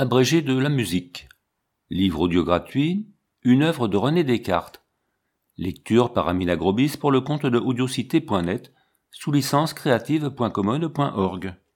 Abrégé de la musique. Livre audio gratuit, une œuvre de René Descartes. Lecture par Amina Grobis pour le compte de audiocité.net sous licence creative.commode.org.